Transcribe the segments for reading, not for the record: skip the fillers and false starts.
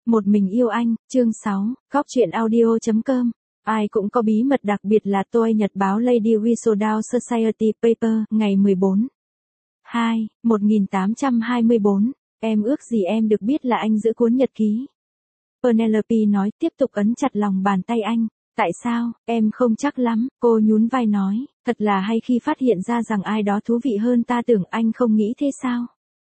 Một mình yêu anh, chương 6, Góc truyện audio.com. Ai cũng có bí mật đặc biệt là tôi. Nhật báo Lady Whistledown Society Paper, ngày 14. 2, 1824. Em ước gì em được biết là anh giữ cuốn nhật ký. Penelope nói, tiếp tục ấn chặt lòng bàn tay anh. Tại sao, em không chắc lắm, cô nhún vai nói, thật là hay khi phát hiện ra rằng ai đó thú vị hơn ta tưởng. Anh không nghĩ thế sao?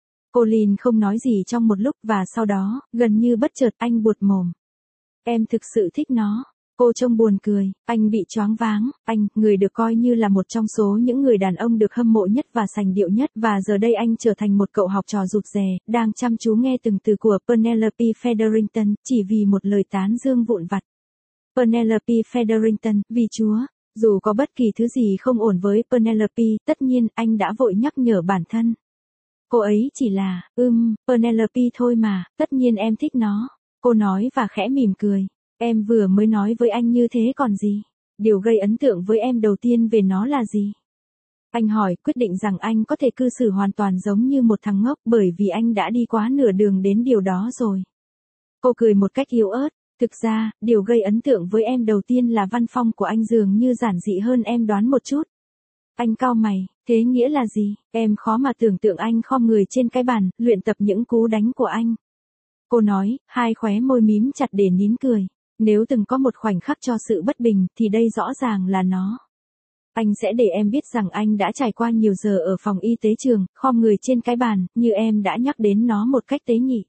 Colin không nói gì trong một lúc và sau đó, gần như bất chợt anh buột mồm. Em thực sự thích nó. Cô trông buồn cười, anh bị choáng váng, anh, người được coi như là một trong số những người đàn ông được hâm mộ nhất và sành điệu nhất, và giờ đây anh trở thành một cậu học trò rụt rè, đang chăm chú nghe từng từ của Penelope Featherington, chỉ vì một lời tán dương vụn vặt. Penelope Featherington, vì Chúa, dù có bất kỳ thứ gì không ổn với Penelope, tất nhiên, anh đã vội nhắc nhở bản thân. Cô ấy chỉ là, Penelope thôi mà, tất nhiên em thích nó. Cô nói và khẽ mỉm cười. Em vừa mới nói với anh như thế còn gì? Điều gây ấn tượng với em đầu tiên về nó là gì? Anh hỏi, quyết định rằng anh có thể cư xử hoàn toàn giống như một thằng ngốc bởi vì anh đã đi quá nửa đường đến điều đó rồi. Cô cười một cách yếu ớt. Thực ra, điều gây ấn tượng với em đầu tiên là văn phong của anh dường như giản dị hơn em đoán một chút. Anh cau mày, thế nghĩa là gì? Em khó mà tưởng tượng anh khom người trên cái bàn, luyện tập những cú đánh của anh. Cô nói, hai khóe môi mím chặt để nín cười. Nếu từng có một khoảnh khắc cho sự bất bình, thì đây rõ ràng là nó. Anh sẽ để em biết rằng anh đã trải qua nhiều giờ ở phòng y tế trường, khom người trên cái bàn, như em đã nhắc đến nó một cách tế nhị.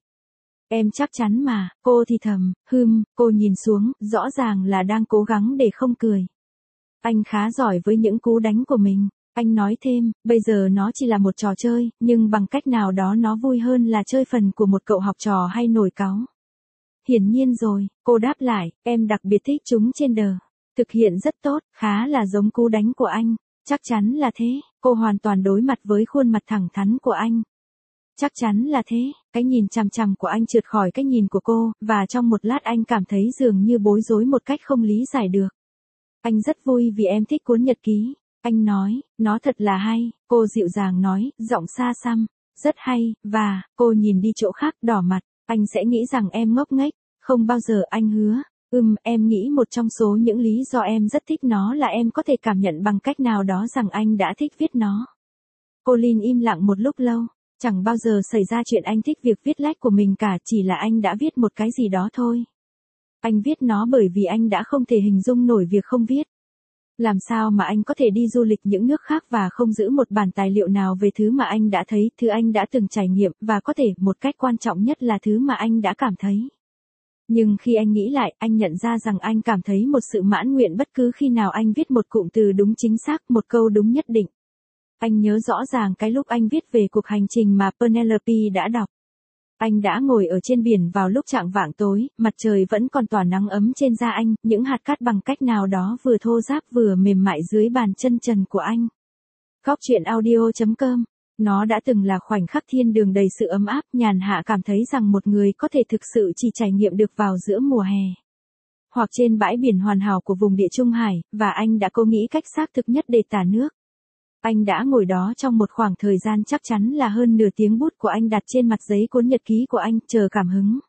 Em chắc chắn mà, cô thì thầm, cô nhìn xuống, rõ ràng là đang cố gắng để không cười. Anh khá giỏi với những cú đánh của mình. Anh nói thêm, bây giờ nó chỉ là một trò chơi, nhưng bằng cách nào đó nó vui hơn là chơi phần của một cậu học trò hay nổi cáu. Hiển nhiên rồi, cô đáp lại, em đặc biệt thích chúng trên đờ. Thực hiện rất tốt, khá là giống cú đánh của anh. Chắc chắn là thế, cô hoàn toàn đối mặt với khuôn mặt thẳng thắn của anh. Chắc chắn là thế, cái nhìn chằm chằm của anh trượt khỏi cái nhìn của cô, và trong một lát anh cảm thấy dường như bối rối một cách không lý giải được. Anh rất vui vì em thích cuốn nhật ký. Anh nói, nó thật là hay, cô dịu dàng nói, giọng xa xăm, rất hay, và, cô nhìn đi chỗ khác đỏ mặt, anh sẽ nghĩ rằng em ngốc nghếch, không bao giờ anh hứa, em nghĩ một trong số những lý do em rất thích nó là em có thể cảm nhận bằng cách nào đó rằng anh đã thích viết nó. Colin im lặng một lúc lâu, chẳng bao giờ xảy ra chuyện anh thích việc viết lách của mình cả, chỉ là anh đã viết một cái gì đó thôi. Anh viết nó bởi vì anh đã không thể hình dung nổi việc không viết. Làm sao mà anh có thể đi du lịch những nước khác và không giữ một bản tài liệu nào về thứ mà anh đã thấy, thứ anh đã từng trải nghiệm, và có thể, một cách quan trọng nhất là thứ mà anh đã cảm thấy. Nhưng khi anh nghĩ lại, anh nhận ra rằng anh cảm thấy một sự mãn nguyện bất cứ khi nào anh viết một cụm từ đúng chính xác, một câu đúng nhất định. Anh nhớ rõ ràng cái lúc anh viết về cuộc hành trình mà Penelope đã đọc. Anh đã ngồi ở trên biển vào lúc chạng vạng tối, mặt trời vẫn còn tỏa nắng ấm trên da anh, những hạt cát bằng cách nào đó vừa thô ráp vừa mềm mại dưới bàn chân trần của anh. Góc truyện audio.com. Nó đã từng là khoảnh khắc thiên đường đầy sự ấm áp, nhàn hạ cảm thấy rằng một người có thể thực sự chỉ trải nghiệm được vào giữa mùa hè. Hoặc trên bãi biển hoàn hảo của vùng Địa Trung Hải, và anh đã cố nghĩ cách xác thực nhất để tả nước. Anh đã ngồi đó trong một khoảng thời gian chắc chắn là hơn nửa tiếng, bút của anh đặt trên mặt giấy cuốn nhật ký của anh, chờ cảm hứng.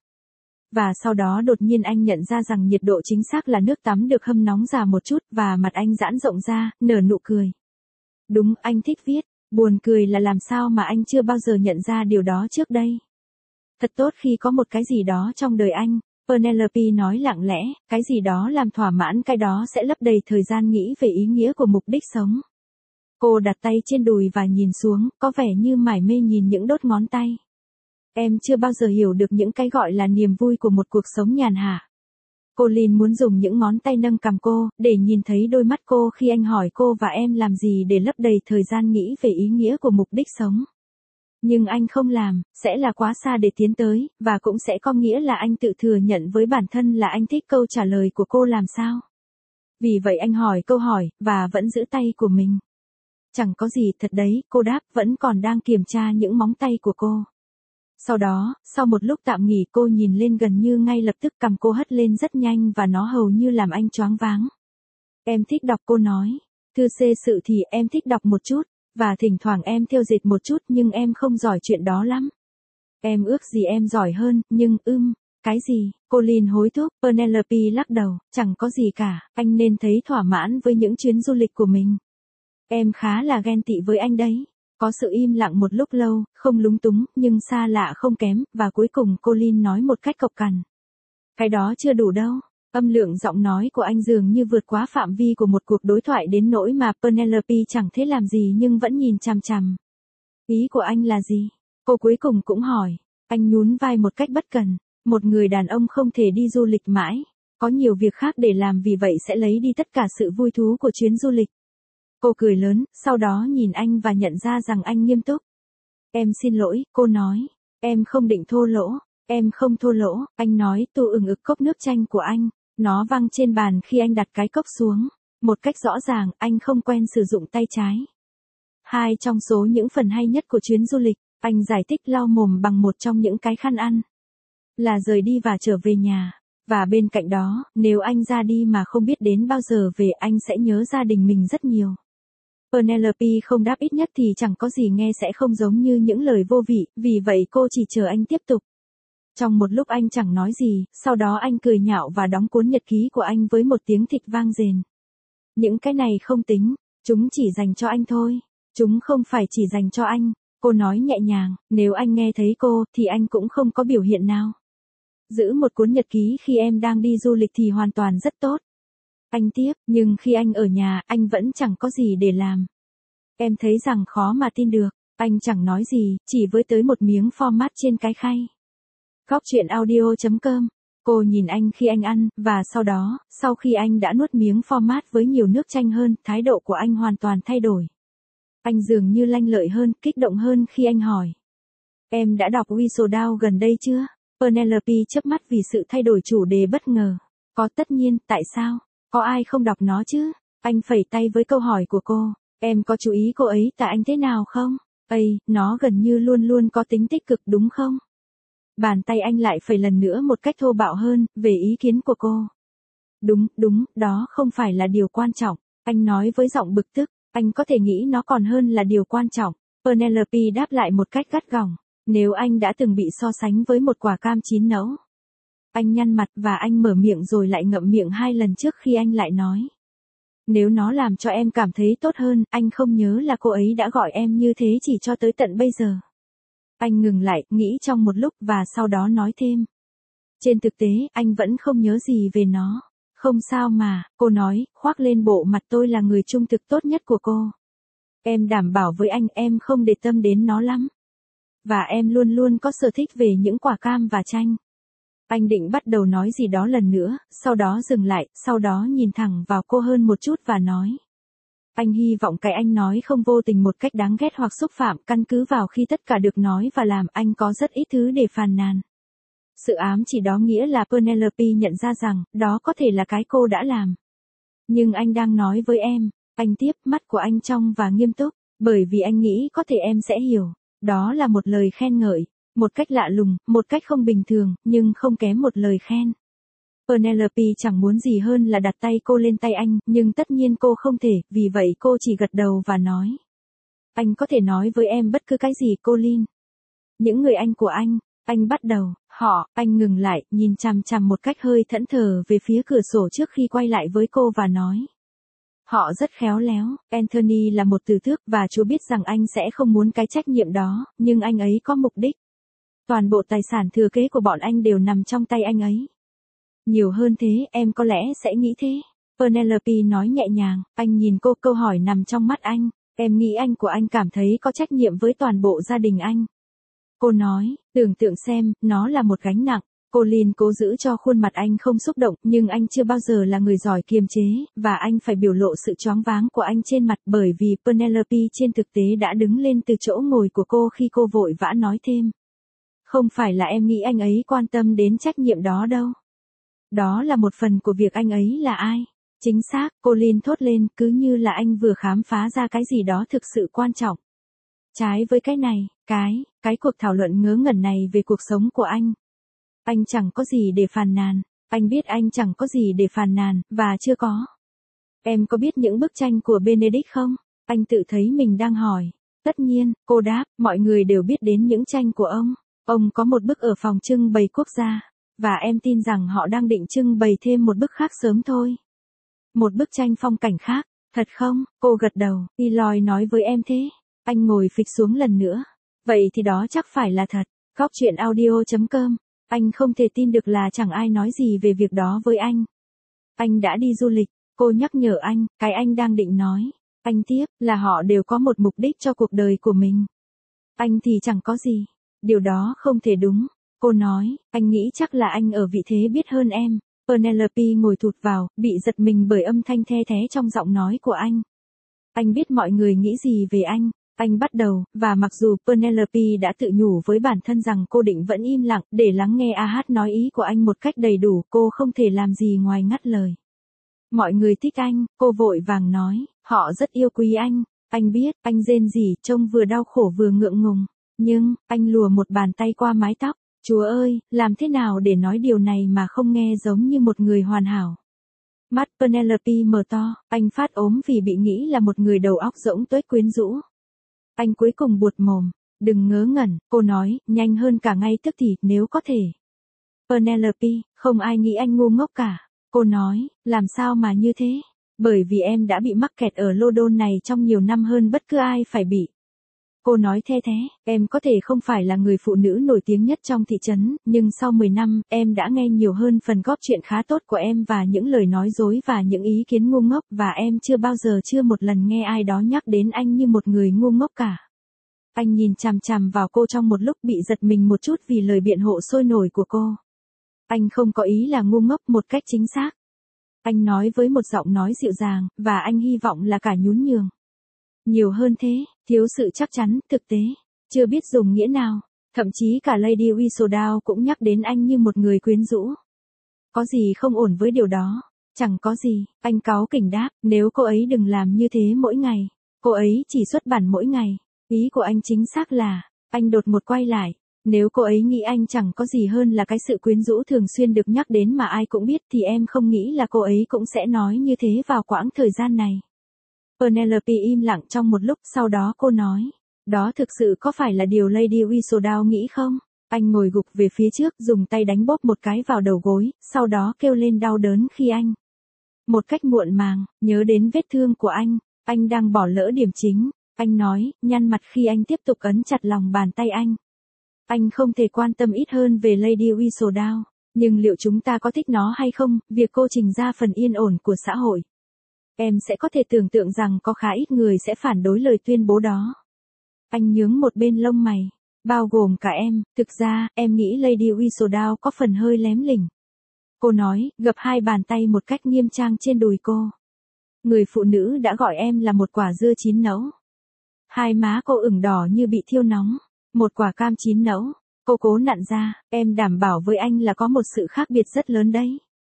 Và sau đó đột nhiên anh nhận ra rằng nhiệt độ chính xác là nước tắm được hâm nóng già một chút, và mặt anh giãn rộng ra, nở nụ cười. Đúng, anh thích viết. Buồn cười là làm sao mà anh chưa bao giờ nhận ra điều đó trước đây. Thật tốt khi có một cái gì đó trong đời anh, Penelope nói lặng lẽ, cái gì đó làm thỏa mãn cái đó sẽ lấp đầy thời gian nghĩ về ý nghĩa của mục đích sống. Cô đặt tay trên đùi và nhìn xuống, có vẻ như mải mê nhìn những đốt ngón tay. Em chưa bao giờ hiểu được những cái gọi là niềm vui của một cuộc sống nhàn hạ. Colin muốn dùng những ngón tay nâng cằm cô, để nhìn thấy đôi mắt cô khi anh hỏi cô và em làm gì để lấp đầy thời gian nghĩ về ý nghĩa của mục đích sống. Nhưng anh không làm, sẽ là quá xa để tiến tới, và cũng sẽ có nghĩa là anh tự thừa nhận với bản thân là anh thích câu trả lời của cô làm sao. Vì vậy anh hỏi câu hỏi, và vẫn giữ tay của mình. Chẳng có gì thật đấy, cô đáp, vẫn còn đang kiểm tra những móng tay của cô. Sau đó, sau một lúc tạm nghỉ, cô nhìn lên gần như ngay lập tức, cằm cô hất lên rất nhanh và nó hầu như làm anh choáng váng. Em thích đọc, cô nói. Thư xê sự thì em thích đọc một chút, và thỉnh thoảng em thêu dệt một chút, nhưng em không giỏi chuyện đó lắm. Em ước gì em giỏi hơn, nhưng Cái gì? Colin hối thúc, Penelope lắc đầu, chẳng có gì cả, anh nên thấy thỏa mãn với những chuyến du lịch của mình. Em khá là ghen tị với anh đấy. Có sự im lặng một lúc lâu, không lúng túng, nhưng xa lạ không kém, và cuối cùng Colin nói một cách cộc cằn. Cái đó chưa đủ đâu. Âm lượng giọng nói của anh dường như vượt quá phạm vi của một cuộc đối thoại đến nỗi mà Penelope chẳng thể làm gì nhưng vẫn nhìn chằm chằm. Ý của anh là gì? Cô cuối cùng cũng hỏi. Anh nhún vai một cách bất cần. Một người đàn ông không thể đi du lịch mãi. Có nhiều việc khác để làm, vì vậy sẽ lấy đi tất cả sự vui thú của chuyến du lịch. Cô cười lớn, sau đó nhìn anh và nhận ra rằng anh nghiêm túc. Em xin lỗi, cô nói. Em không định thô lỗ. Em không thô lỗ, anh nói, tu ừng ực cốc nước chanh của anh. Nó văng trên bàn khi anh đặt cái cốc xuống. Một cách rõ ràng, anh không quen sử dụng tay trái. Hai trong số những phần hay nhất của chuyến du lịch, anh giải thích lau mồm bằng một trong những cái khăn ăn. Là rời đi và trở về nhà. Và bên cạnh đó, nếu anh ra đi mà không biết đến bao giờ về, anh sẽ nhớ gia đình mình rất nhiều. Penelope không đáp, ít nhất thì chẳng có gì nghe sẽ không giống như những lời vô vị, vì vậy cô chỉ chờ anh tiếp tục. Trong một lúc anh chẳng nói gì, sau đó anh cười nhạo và đóng cuốn nhật ký của anh với một tiếng thịch vang rền. Những cái này không tính, chúng chỉ dành cho anh thôi. Chúng không phải chỉ dành cho anh, cô nói nhẹ nhàng, nếu anh nghe thấy cô, thì anh cũng không có biểu hiện nào. Giữ một cuốn nhật ký khi em đang đi du lịch thì hoàn toàn rất tốt. Anh tiếp, nhưng khi anh ở nhà, anh vẫn chẳng có gì để làm. Em thấy rằng khó mà tin được, anh chẳng nói gì, chỉ với tới một miếng format trên cái khay. Góc truyện audio.com. Cô nhìn anh khi anh ăn, và sau đó, sau khi anh đã nuốt miếng format với nhiều nước chanh hơn, thái độ của anh hoàn toàn thay đổi. Anh dường như lanh lợi hơn, kích động hơn khi anh hỏi. Em đã đọc Whistle Down gần đây chưa? Penelope chớp mắt vì sự thay đổi chủ đề bất ngờ. Có, tất nhiên, tại sao? Có ai không đọc nó chứ? Anh phẩy tay với câu hỏi của cô. Em có chú ý cô ấy tả anh thế nào không? Nó gần như luôn luôn có tính tích cực đúng không? Bàn tay anh lại phẩy lần nữa một cách thô bạo hơn, về ý kiến của cô. Đúng, đó không phải là điều quan trọng. Anh nói với giọng bực tức. Anh có thể nghĩ nó còn hơn là điều quan trọng. Penelope đáp lại một cách gắt gỏng. Nếu anh đã từng bị so sánh với một quả cam chín nẫu. Anh nhăn mặt và anh mở miệng rồi lại ngậm miệng 2 lần trước khi anh lại nói. Nếu nó làm cho em cảm thấy tốt hơn, anh không nhớ là cô ấy đã gọi em như thế chỉ cho tới tận bây giờ. Anh ngừng lại, nghĩ trong một lúc và sau đó nói thêm. Trên thực tế, anh vẫn không nhớ gì về nó. Không sao mà, cô nói, khoác lên bộ mặt tôi là người trung thực tốt nhất của cô. Em đảm bảo với anh em không để tâm đến nó lắm. Và em luôn luôn có sở thích về những quả cam và chanh. Anh định bắt đầu nói gì đó lần nữa, sau đó dừng lại, sau đó nhìn thẳng vào cô hơn một chút và nói. Anh hy vọng cái anh nói không vô tình một cách đáng ghét hoặc xúc phạm, căn cứ vào khi tất cả được nói và làm, anh có rất ít thứ để phàn nàn. Sự ám chỉ đó nghĩa là Penelope nhận ra rằng, đó có thể là cái cô đã làm. Nhưng anh đang nói với em, anh tiếp, mắt của anh trong và nghiêm túc, bởi vì anh nghĩ có thể em sẽ hiểu. Đó là một lời khen ngợi, một cách lạ lùng, một cách không bình thường, nhưng không kém một lời khen. Penelope chẳng muốn gì hơn là đặt tay cô lên tay anh, nhưng tất nhiên cô không thể, vì vậy cô chỉ gật đầu và nói. Anh có thể nói với em bất cứ cái gì, Colin. Những người anh của anh bắt đầu, anh ngừng lại, nhìn chằm chằm một cách hơi thẫn thờ về phía cửa sổ trước khi quay lại với cô và nói. Họ rất khéo léo, Anthony là một từ tước và Chúa biết rằng anh sẽ không muốn cái trách nhiệm đó, nhưng anh ấy có mục đích. Toàn bộ tài sản thừa kế của bọn anh đều nằm trong tay anh ấy. Nhiều hơn thế, em có lẽ sẽ nghĩ thế. Penelope nói nhẹ nhàng, anh nhìn cô, câu hỏi nằm trong mắt anh. Em nghĩ anh của anh cảm thấy có trách nhiệm với toàn bộ gia đình anh. Cô nói, tưởng tượng xem, nó là một gánh nặng. Colin cố giữ cho khuôn mặt anh không xúc động, nhưng anh chưa bao giờ là người giỏi kiềm chế, và anh phải biểu lộ sự choáng váng của anh trên mặt bởi vì Penelope trên thực tế đã đứng lên từ chỗ ngồi của cô khi cô vội vã nói thêm. Không phải là em nghĩ anh ấy quan tâm đến trách nhiệm đó đâu. Đó là một phần của việc anh ấy là ai. Chính xác, Colin thốt lên, cứ như là anh vừa khám phá ra cái gì đó thực sự quan trọng. Trái với cái này, cái cuộc thảo luận ngớ ngẩn này về cuộc sống của anh. Anh chẳng có gì để phàn nàn. Anh biết anh chẳng có gì để phàn nàn, và chưa có. Em có biết những bức tranh của Benedict không? Anh tự thấy mình đang hỏi. Tất nhiên, cô đáp, mọi người đều biết đến những tranh của ông. Ông có một bức ở phòng trưng bày quốc gia. và em tin rằng họ đang định trưng bày thêm một bức khác sớm thôi. Một bức tranh phong cảnh khác, thật không? Cô gật đầu, Eloy nói với em thế. Anh ngồi phịch xuống lần nữa. Vậy thì đó chắc phải là thật. Góc chuyện audio.com. Anh không thể tin được là chẳng ai nói gì về việc đó với anh. Anh đã đi du lịch, cô nhắc nhở anh, cái anh đang định nói. Anh tiếp, là họ đều có một mục đích cho cuộc đời của mình. Anh thì chẳng có gì. Điều đó không thể đúng. Cô nói, anh nghĩ chắc là anh ở vị thế biết hơn em. Penelope ngồi thụt vào, bị giật mình bởi âm thanh the thé trong giọng nói của anh. Anh biết mọi người nghĩ gì về anh. Anh bắt đầu, và mặc dù Penelope đã tự nhủ với bản thân rằng cô định vẫn im lặng để lắng nghe AH nói ý của anh một cách đầy đủ, cô không thể làm gì ngoài ngắt lời. Mọi người thích anh, cô vội vàng nói, họ rất yêu quý anh. Anh biết, anh rên rỉ, trông vừa đau khổ vừa ngượng ngùng. Nhưng, anh lùa một bàn tay qua mái tóc. Chúa ơi, làm thế nào để nói điều này mà không nghe giống như một người hoàn hảo? Mắt Penelope mở to, anh phát ốm vì bị nghĩ là một người đầu óc rỗng tuếch quyến rũ. Anh cuối cùng buột mồm, đừng ngớ ngẩn, cô nói, nhanh hơn cả ngay tức thì, nếu có thể. Penelope, không ai nghĩ anh ngu ngốc cả. Cô nói, làm sao mà như thế? Bởi vì em đã bị mắc kẹt ở London này trong nhiều năm hơn bất cứ ai phải bị. Cô nói the thế, em có thể không phải là người phụ nữ nổi tiếng nhất trong thị trấn, nhưng sau 10 năm, em đã nghe nhiều hơn phần góp chuyện khá tốt của em và những lời nói dối và những ý kiến ngu ngốc và em chưa một lần nghe ai đó nhắc đến anh như một người ngu ngốc cả. Anh nhìn chằm chằm vào cô trong một lúc bị giật mình một chút vì lời biện hộ sôi nổi của cô. Anh không có ý là ngu ngốc một cách chính xác. Anh nói với một giọng nói dịu dàng, và anh hy vọng là cả nhún nhường. Nhiều hơn thế, thiếu sự chắc chắn, thực tế, chưa biết dùng nghĩa nào. Thậm chí cả Lady Whistledown cũng nhắc đến anh như một người quyến rũ. Có gì không ổn với điều đó? Chẳng có gì, anh cáu kỉnh đáp, nếu cô ấy đừng làm như thế mỗi ngày. Cô ấy chỉ xuất bản mỗi ngày. Ý của anh chính xác là, anh đột ngột quay lại. Nếu cô ấy nghĩ anh chẳng có gì hơn là cái sự quyến rũ thường xuyên được nhắc đến mà ai cũng biết thì em không nghĩ là cô ấy cũng sẽ nói như thế vào quãng thời gian này. Penelope im lặng trong một lúc, sau đó cô nói, đó thực sự có phải là điều Lady Whistledown nghĩ không? Anh ngồi gục về phía trước, dùng tay đánh bóp một cái vào đầu gối, sau đó kêu lên đau đớn khi anh. Một cách muộn màng, nhớ đến vết thương của anh đang bỏ lỡ điểm chính. Anh nói, nhăn mặt khi anh tiếp tục ấn chặt lòng bàn tay anh. Anh không thể quan tâm ít hơn về Lady Whistledown, nhưng liệu chúng ta có thích nó hay không, việc cô trình ra phần yên ổn của xã hội. Em sẽ có thể tưởng tượng rằng có khá ít người sẽ phản đối lời tuyên bố đó. Anh nhướng một bên lông mày, bao gồm cả em, thực ra, em nghĩ Lady Whistledown có phần hơi lém lỉnh. Cô nói, gập hai bàn tay một cách nghiêm trang trên đùi cô. Người phụ nữ đã gọi em là một quả dưa chín nẫu. Hai má cô ửng đỏ như bị thiêu nóng. Một quả cam chín nẫu. Cô cố nặn ra, em đảm bảo với anh là có một sự khác biệt rất lớn đấy.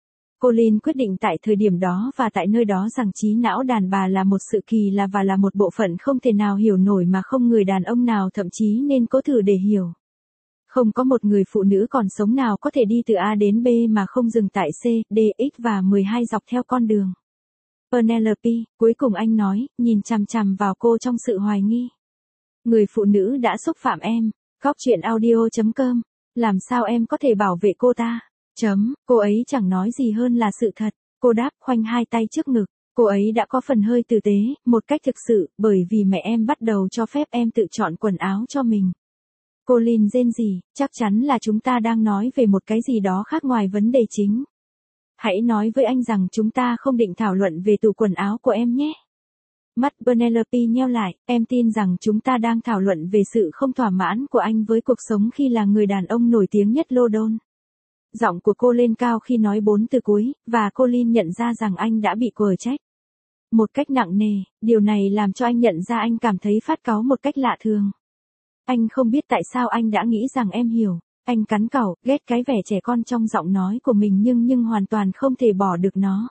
Colin quyết định tại thời điểm đó và tại nơi đó rằng trí não đàn bà là một sự kỳ lạ và là một bộ phận không thể nào hiểu nổi mà không người đàn ông nào thậm chí nên cố thử để hiểu. Không có một người phụ nữ còn sống nào có thể đi từ A đến B mà không dừng tại C, D, X và 12 dọc theo con đường. Penelope, cuối cùng anh nói, nhìn chằm chằm vào cô trong sự hoài nghi. Người phụ nữ đã xúc phạm em. Góc chuyện audio.com. Làm sao em có thể bảo vệ cô ta? Cô ấy chẳng nói gì hơn là sự thật. Cô đáp, khoanh hai tay trước ngực. Cô ấy đã có phần hơi tử tế, một cách thực sự, bởi vì mẹ em bắt đầu cho phép em tự chọn quần áo cho mình. Colin rên rỉ, chắc chắn là chúng ta đang nói về một cái gì đó khác ngoài vấn đề chính. Hãy nói với anh rằng chúng ta không định thảo luận về tủ quần áo của em nhé. Mắt Penelope nheo lại, em tin rằng chúng ta đang thảo luận về sự không thỏa mãn của anh với cuộc sống khi là người đàn ông nổi tiếng nhất London. Giọng của cô lên cao khi nói 4 từ cuối, và Colin nhận ra rằng anh đã bị quở trách. Một cách nặng nề, điều này làm cho anh nhận ra anh cảm thấy phát cáu một cách lạ thường. Anh không biết tại sao anh đã nghĩ rằng em hiểu. Anh cắn cẩu, ghét cái vẻ trẻ con trong giọng nói của mình nhưng hoàn toàn không thể bỏ được nó.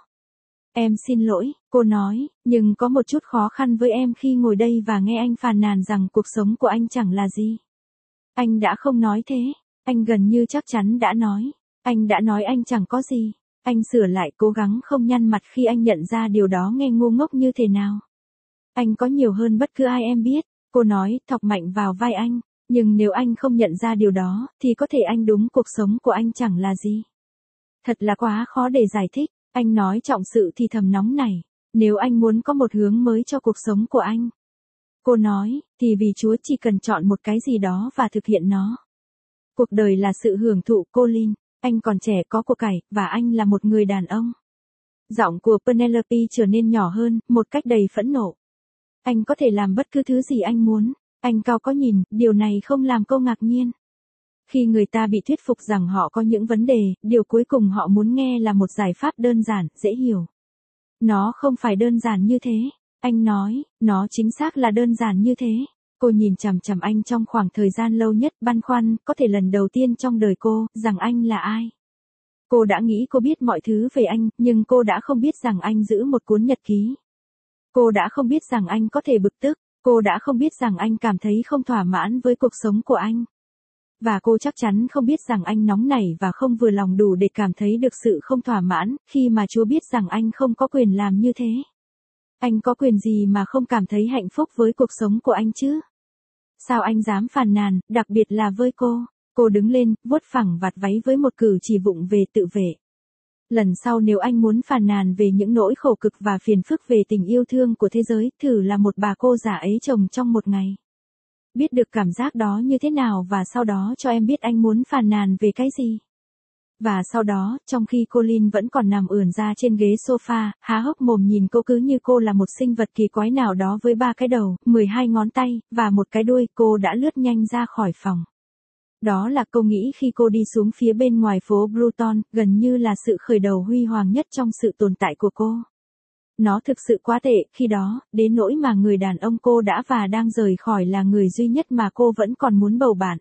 Em xin lỗi, cô nói, nhưng có một chút khó khăn với em khi ngồi đây và nghe anh phàn nàn rằng cuộc sống của anh chẳng là gì. Anh đã không nói thế, anh gần như chắc chắn đã nói. Anh đã nói anh chẳng có gì. Anh sửa lại, cố gắng không nhăn mặt khi anh nhận ra điều đó nghe ngu ngốc như thế nào. Anh có nhiều hơn bất cứ ai em biết, cô nói, thọc mạnh vào vai anh. Nhưng nếu anh không nhận ra điều đó, thì có thể anh đúng cuộc sống của anh chẳng là gì. Thật là quá khó để giải thích, anh nói trọng sự thì thầm nóng nảy. Nếu anh muốn có một hướng mới cho cuộc sống của anh. Cô nói, thì vì Chúa chỉ cần chọn một cái gì đó và thực hiện nó. Cuộc đời là sự hưởng thụ, Colin. Anh còn trẻ có của cải, và anh là một người đàn ông. Giọng của Penelope trở nên nhỏ hơn, một cách đầy phẫn nộ. Anh có thể làm bất cứ thứ gì anh muốn. Anh cao có nhìn, điều này không làm cô ngạc nhiên. Khi người ta bị thuyết phục rằng họ có những vấn đề, điều cuối cùng họ muốn nghe là một giải pháp đơn giản, dễ hiểu. Nó không phải đơn giản như thế. Anh nói, nó chính xác là đơn giản như thế. Cô nhìn chằm chằm anh trong khoảng thời gian lâu nhất, băn khoăn, có thể lần đầu tiên trong đời cô, rằng anh là ai. Cô đã nghĩ cô biết mọi thứ về anh, nhưng cô đã không biết rằng anh giữ một cuốn nhật ký. Cô đã không biết rằng anh có thể bực tức. Cô đã không biết rằng anh cảm thấy không thỏa mãn với cuộc sống của anh. Và cô chắc chắn không biết rằng anh nóng nảy và không vừa lòng đủ để cảm thấy được sự không thỏa mãn, khi mà Chúa biết rằng anh không có quyền làm như thế. Anh có quyền gì mà không cảm thấy hạnh phúc với cuộc sống của anh chứ? Sao anh dám phàn nàn, đặc biệt là với cô? Cô đứng lên, vuốt phẳng vạt váy với một cử chỉ vụng về tự vệ. Lần sau nếu anh muốn phàn nàn về những nỗi khổ cực và phiền phức về tình yêu thương của thế giới, thử là một bà cô già ấy chồng trong một ngày. Biết được cảm giác đó như thế nào và sau đó cho em biết anh muốn phàn nàn về cái gì. Và sau đó, trong khi Colin vẫn còn nằm ườn ra trên ghế sofa, há hốc mồm nhìn cô cứ như cô là một sinh vật kỳ quái nào đó với 3 cái đầu, 12 ngón tay, và một cái đuôi, cô đã lướt nhanh ra khỏi phòng. Đó là cô nghĩ khi cô đi xuống phía bên ngoài phố Bruton, gần như là sự khởi đầu huy hoàng nhất trong sự tồn tại của cô. Nó thực sự quá tệ khi đó, đến nỗi mà người đàn ông cô đã và đang rời khỏi là người duy nhất mà cô vẫn còn muốn bầu bạn.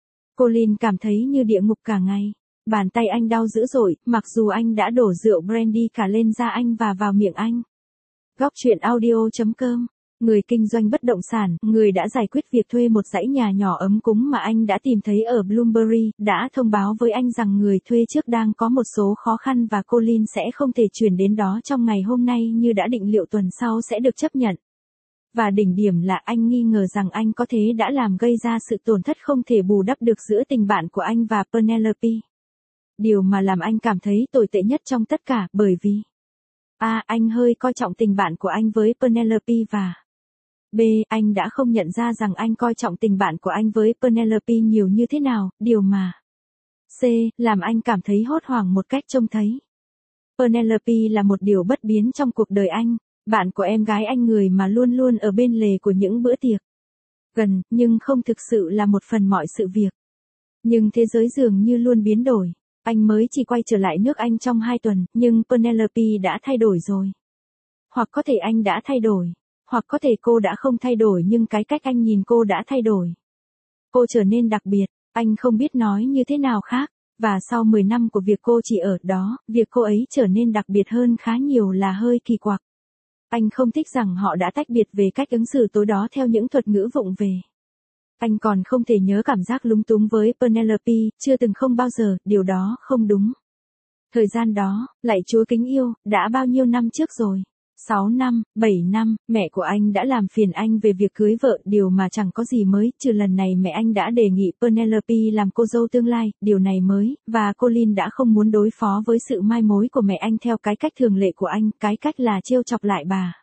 Colin cảm thấy như địa ngục cả ngày. Bàn tay anh đau dữ dội, mặc dù anh đã đổ rượu brandy cả lên da anh và vào miệng anh. Góc truyện audio.com. Người kinh doanh bất động sản, người đã giải quyết việc thuê một dãy nhà nhỏ ấm cúng mà anh đã tìm thấy ở Bloomsbury, đã thông báo với anh rằng người thuê trước đang có một số khó khăn và Colin sẽ không thể chuyển đến đó trong ngày hôm nay như đã định liệu tuần sau sẽ được chấp nhận. Và đỉnh điểm là anh nghi ngờ rằng anh có thế đã làm gây ra sự tổn thất không thể bù đắp được giữa tình bạn của anh và Penelope. Điều mà làm anh cảm thấy tồi tệ nhất trong tất cả bởi vì A. Anh hơi coi trọng tình bạn của anh với Penelope và B. Anh đã không nhận ra rằng anh coi trọng tình bạn của anh với Penelope nhiều như thế nào, điều mà C. Làm anh cảm thấy hốt hoảng một cách trông thấy. Penelope là một điều bất biến trong cuộc đời anh, bạn của em gái anh, người mà luôn luôn ở bên lề của những bữa tiệc. Gần, nhưng không thực sự là một phần mọi sự việc. Nhưng thế giới dường như luôn biến đổi. Anh mới chỉ quay trở lại nước Anh trong 2 tuần, nhưng Penelope đã thay đổi rồi. Hoặc có thể anh đã thay đổi. Hoặc có thể cô đã không thay đổi nhưng cái cách anh nhìn cô đã thay đổi. Cô trở nên đặc biệt, anh không biết nói như thế nào khác. Và sau 10 năm của việc cô chỉ ở đó, việc cô ấy trở nên đặc biệt hơn khá nhiều là hơi kỳ quặc. Anh không thích rằng họ đã tách biệt về cách ứng xử tối đó theo những thuật ngữ vụng về. Anh còn không thể nhớ cảm giác lúng túng với Penelope, chưa từng, không bao giờ, điều đó không đúng. Thời gian đó, lạy Chúa kính yêu, đã bao nhiêu năm trước rồi? 6 năm, 7 năm, mẹ của anh đã làm phiền anh về việc cưới vợ, điều mà chẳng có gì mới, trừ lần này mẹ anh đã đề nghị Penelope làm cô dâu tương lai, điều này mới, và Colin đã không muốn đối phó với sự mai mối của mẹ anh theo cái cách thường lệ của anh, cái cách là trêu chọc lại bà.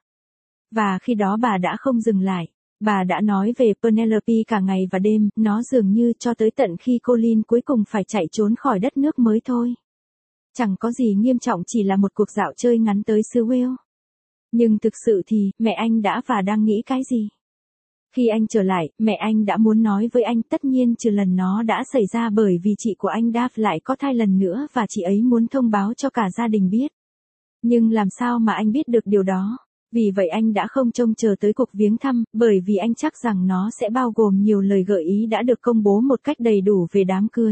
Và khi đó bà đã không dừng lại. Bà đã nói về Penelope cả ngày và đêm, nó dường như cho tới tận khi Colin cuối cùng phải chạy trốn khỏi đất nước mới thôi. Chẳng có gì nghiêm trọng, chỉ là một cuộc dạo chơi ngắn tới xứ Wales. Nhưng thực sự thì, mẹ anh đã và đang nghĩ cái gì? Khi anh trở lại, mẹ anh đã muốn nói với anh, tất nhiên trừ lần nó đã xảy ra bởi vì chị của anh Daph lại có thai lần nữa và chị ấy muốn thông báo cho cả gia đình biết. Nhưng làm sao mà anh biết được điều đó? Vì vậy anh đã không trông chờ tới cuộc viếng thăm, bởi vì anh chắc rằng nó sẽ bao gồm nhiều lời gợi ý đã được công bố một cách đầy đủ về đám cưới.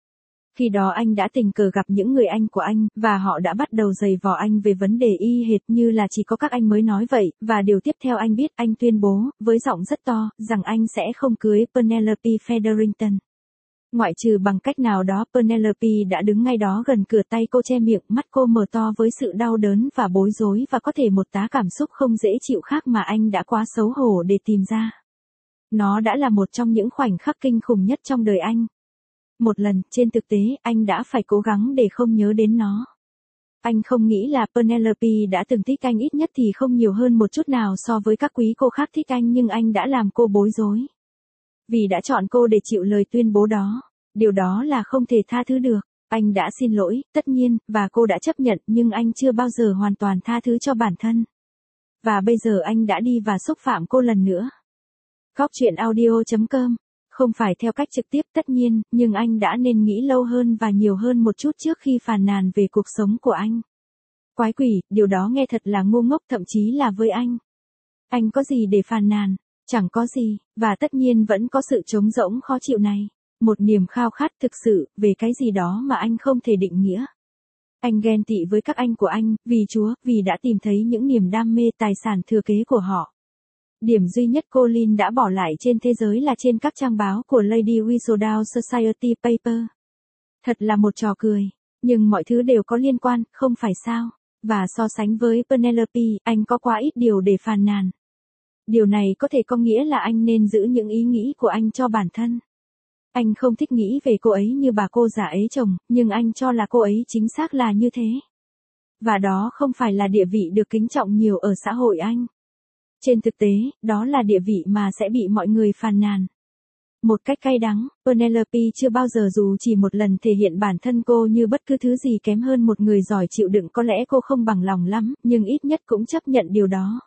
Khi đó anh đã tình cờ gặp những người anh của anh, và họ đã bắt đầu giày vò anh về vấn đề y hệt như là chỉ có các anh mới nói vậy, và điều tiếp theo anh biết, anh tuyên bố, với giọng rất to, rằng anh sẽ không cưới Penelope Featherington. Ngoại trừ bằng cách nào đó, Penelope đã đứng ngay đó gần cửa, tay cô che miệng, mắt cô mở to với sự đau đớn và bối rối và có thể một tá cảm xúc không dễ chịu khác mà anh đã quá xấu hổ để tìm ra. Nó đã là một trong những khoảnh khắc kinh khủng nhất trong đời anh. Một lần, trên thực tế, anh đã phải cố gắng để không nhớ đến nó. Anh không nghĩ là Penelope đã từng thích anh, ít nhất thì không nhiều hơn một chút nào so với các quý cô khác thích anh, nhưng anh đã làm cô bối rối. Vì đã chọn cô để chịu lời tuyên bố đó. Điều đó là không thể tha thứ được. Anh đã xin lỗi, tất nhiên, và cô đã chấp nhận, nhưng anh chưa bao giờ hoàn toàn tha thứ cho bản thân. Và bây giờ anh đã đi và xúc phạm cô lần nữa. Góc truyện audio.com. Không phải theo cách trực tiếp tất nhiên, nhưng anh đã nên nghĩ lâu hơn và nhiều hơn một chút trước khi phàn nàn về cuộc sống của anh. Quái quỷ, điều đó nghe thật là ngu ngốc, thậm chí là với anh. Anh có gì để phàn nàn? Chẳng có gì, và tất nhiên vẫn có sự trống rỗng khó chịu này. Một niềm khao khát thực sự, về cái gì đó mà anh không thể định nghĩa. Anh ghen tị với các anh của anh, vì Chúa, vì đã tìm thấy những niềm đam mê, tài sản thừa kế của họ. Điểm duy nhất Colin đã bỏ lại trên thế giới là trên các trang báo của Lady Whistledown Society Paper. Thật là một trò cười, nhưng mọi thứ đều có liên quan, không phải sao? Và so sánh với Penelope, anh có quá ít điều để phàn nàn. Điều này có thể có nghĩa là anh nên giữ những ý nghĩ của anh cho bản thân. Anh không thích nghĩ về cô ấy như bà cô già ấy chồng, nhưng anh cho là cô ấy chính xác là như thế. Và đó không phải là địa vị được kính trọng nhiều ở xã hội anh. Trên thực tế, đó là địa vị mà sẽ bị mọi người phàn nàn. Một cách cay đắng, Penelope chưa bao giờ dù chỉ một lần thể hiện bản thân cô như bất cứ thứ gì kém hơn một người giỏi chịu đựng. Có lẽ cô không bằng lòng lắm, nhưng ít nhất cũng chấp nhận điều đó.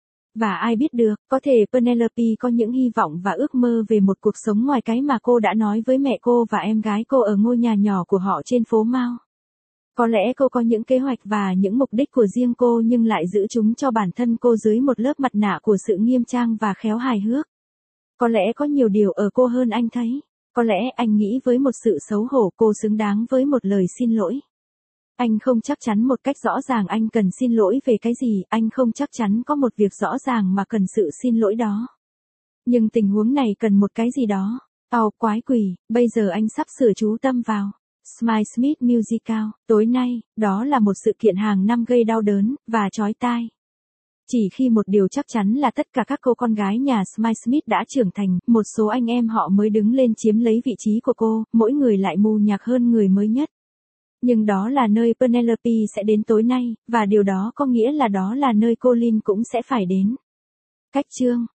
Và ai biết được, có thể Penelope có những hy vọng và ước mơ về một cuộc sống ngoài cái mà cô đã nói với mẹ cô và em gái cô ở ngôi nhà nhỏ của họ trên phố Mao. Có lẽ cô có những kế hoạch và những mục đích của riêng cô, nhưng lại giữ chúng cho bản thân cô dưới một lớp mặt nạ của sự nghiêm trang và khéo hài hước. Có lẽ có nhiều điều ở cô hơn anh thấy. Có lẽ anh nghĩ với một sự xấu hổ cô xứng đáng với một lời xin lỗi. Anh không chắc chắn một cách rõ ràng anh cần xin lỗi về cái gì, anh không chắc chắn có một việc rõ ràng mà cần sự xin lỗi đó. Nhưng tình huống này cần một cái gì đó. Quái quỷ, bây giờ anh sắp sửa chú tâm vào Smile Smith Musical, tối nay, đó là một sự kiện hàng năm gây đau đớn, và chói tai. Chỉ khi một điều chắc chắn là tất cả các cô con gái nhà Smile Smith đã trưởng thành, một số anh em họ mới đứng lên chiếm lấy vị trí của cô, mỗi người lại mù nhạc hơn người mới nhất. Nhưng đó là nơi Penelope sẽ đến tối nay, và điều đó có nghĩa là đó là nơi Colin cũng sẽ phải đến. Cách chương